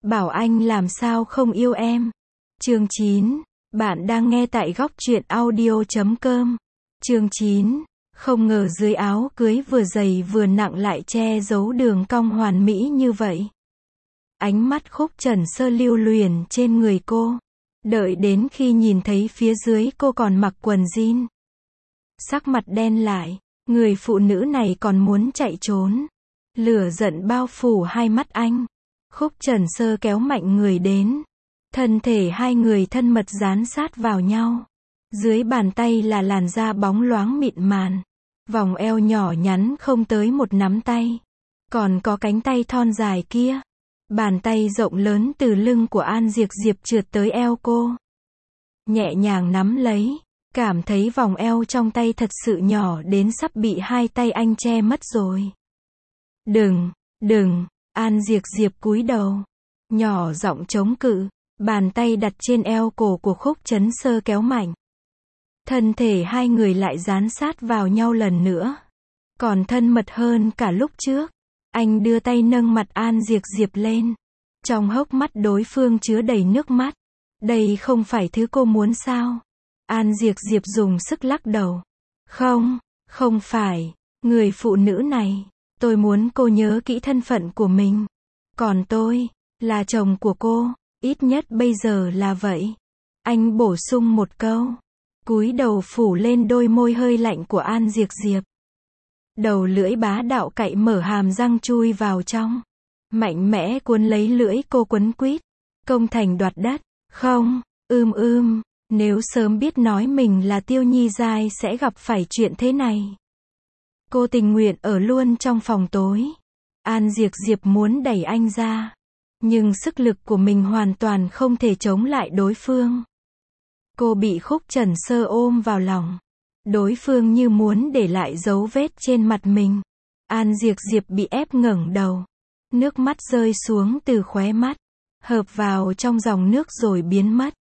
bảo anh làm sao không yêu em. Chương 9. Bạn đang nghe tại góc truyện audio.com. Chương 9. Không ngờ dưới áo cưới vừa dày vừa nặng lại che giấu đường cong hoàn mỹ như vậy. Ánh mắt Khúc Trần Sơ lưu luyến trên người cô. Đợi đến khi nhìn thấy phía dưới cô còn mặc quần jean. Sắc mặt đen lại, người phụ nữ này còn muốn chạy trốn. Lửa giận bao phủ hai mắt anh. Khúc Trần Sơ kéo mạnh người đến. Thân thể hai người thân mật dán sát vào nhau. Dưới bàn tay là làn da bóng loáng mịn màng. Vòng eo nhỏ nhắn không tới một nắm tay. Còn có cánh tay thon dài kia. Bàn tay rộng lớn từ lưng của An Diệp Diệp trượt tới eo cô. Nhẹ nhàng nắm lấy. Cảm thấy vòng eo trong tay thật sự nhỏ đến sắp bị hai tay anh che mất rồi. Đừng, An Diệp Diệp cúi đầu. Nhỏ giọng chống cự. Bàn tay đặt trên eo cổ của Khúc Trấn Sơ kéo mạnh. Thân thể hai người lại dán sát vào nhau lần nữa. Còn thân mật hơn cả lúc trước. Anh đưa tay nâng mặt An Diệp Diệp lên. Trong hốc mắt đối phương chứa đầy nước mắt. Đây không phải thứ cô muốn sao? An Diệp Diệp dùng sức lắc đầu. Không phải. Người phụ nữ này, tôi muốn cô nhớ kỹ thân phận của mình. Còn tôi, là chồng của cô, ít nhất bây giờ là vậy. Anh bổ sung một câu. Cúi đầu phủ lên đôi môi hơi lạnh của An Diệp Diệp. Đầu lưỡi bá đạo cạy mở hàm răng chui vào trong. Mạnh mẽ cuốn lấy lưỡi cô quấn quýt. Công thành đoạt đất. Không, nếu sớm biết nói mình là Tiêu Nhi Giai sẽ gặp phải chuyện thế này. Cô tình nguyện ở luôn trong phòng tối. An Diệp Diệp muốn đẩy anh ra. Nhưng sức lực của mình hoàn toàn không thể chống lại đối phương. Cô bị Khúc Trần Sơ ôm vào lòng. Đối phương như muốn để lại dấu vết trên mặt mình. An Diệp Diệp bị ép ngẩng đầu. Nước mắt rơi xuống từ khóe mắt. Hợp vào trong dòng nước rồi biến mất.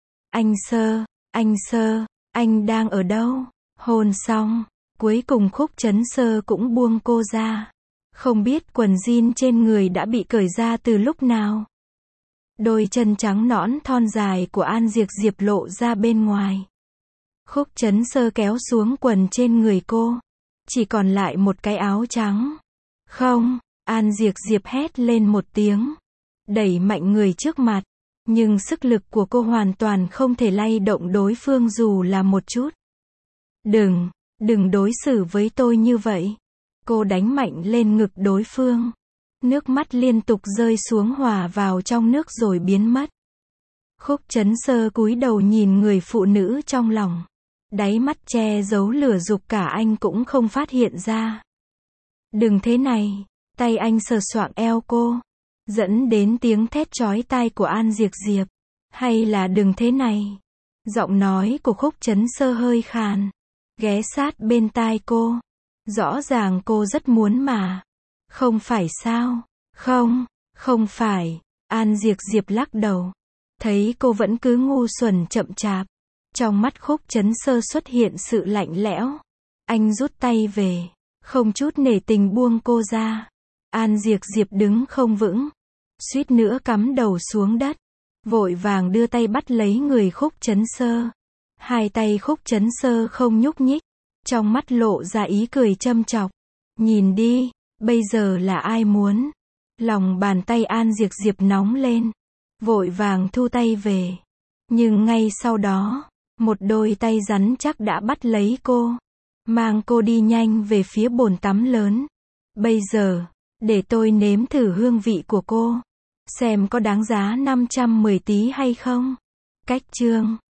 Anh Sơ, anh đang ở đâu? Hôn xong, cuối cùng Khúc Trấn Sơ cũng buông cô ra. Không biết quần jean trên người đã bị cởi ra từ lúc nào. Đôi chân trắng nõn thon dài của An Diệp Diệp lộ ra bên ngoài. Khúc Trấn Sơ kéo xuống quần trên người cô. Chỉ còn lại một cái áo trắng. Không, An Diệp Diệp hét lên một tiếng. Đẩy mạnh người trước mặt. Nhưng sức lực của cô hoàn toàn không thể lay động đối phương dù là một chút. Đừng đối xử với tôi như vậy. Cô đánh mạnh lên ngực đối phương. Nước mắt liên tục rơi xuống hòa vào trong nước rồi biến mất. Khúc Trấn Sơ cúi đầu nhìn người phụ nữ trong lòng. Đáy mắt che giấu lửa dục cả anh cũng không phát hiện ra. Đừng thế này. Tay anh sờ soạng eo cô. Dẫn đến tiếng thét chói tai của An Diệp Diệp. Hay là đừng thế này. Giọng nói của Khúc Trấn Sơ hơi khàn. Ghé sát bên tai cô. Rõ ràng cô rất muốn mà. Không phải sao? Không phải. An Diệp Diệp lắc đầu. Thấy cô vẫn cứ ngu xuẩn chậm chạp. Trong mắt Khúc Trấn Sơ xuất hiện sự lạnh lẽo. Anh rút tay về. Không chút nể tình buông cô ra. An Diệp Diệp đứng không vững. Suýt nữa cắm đầu xuống đất. Vội vàng đưa tay bắt lấy người Khúc Trấn Sơ. Hai tay Khúc Trấn Sơ không nhúc nhích. Trong mắt lộ ra ý cười châm chọc. Nhìn đi, bây giờ là ai muốn. Lòng bàn tay An Diệp Diệp nóng lên. Vội vàng thu tay về. Nhưng ngay sau đó, một đôi tay rắn chắc đã bắt lấy cô. Mang cô đi nhanh về phía bồn tắm lớn. Bây giờ, để tôi nếm thử hương vị của cô. Xem có đáng giá 510 tí hay không. Cách chương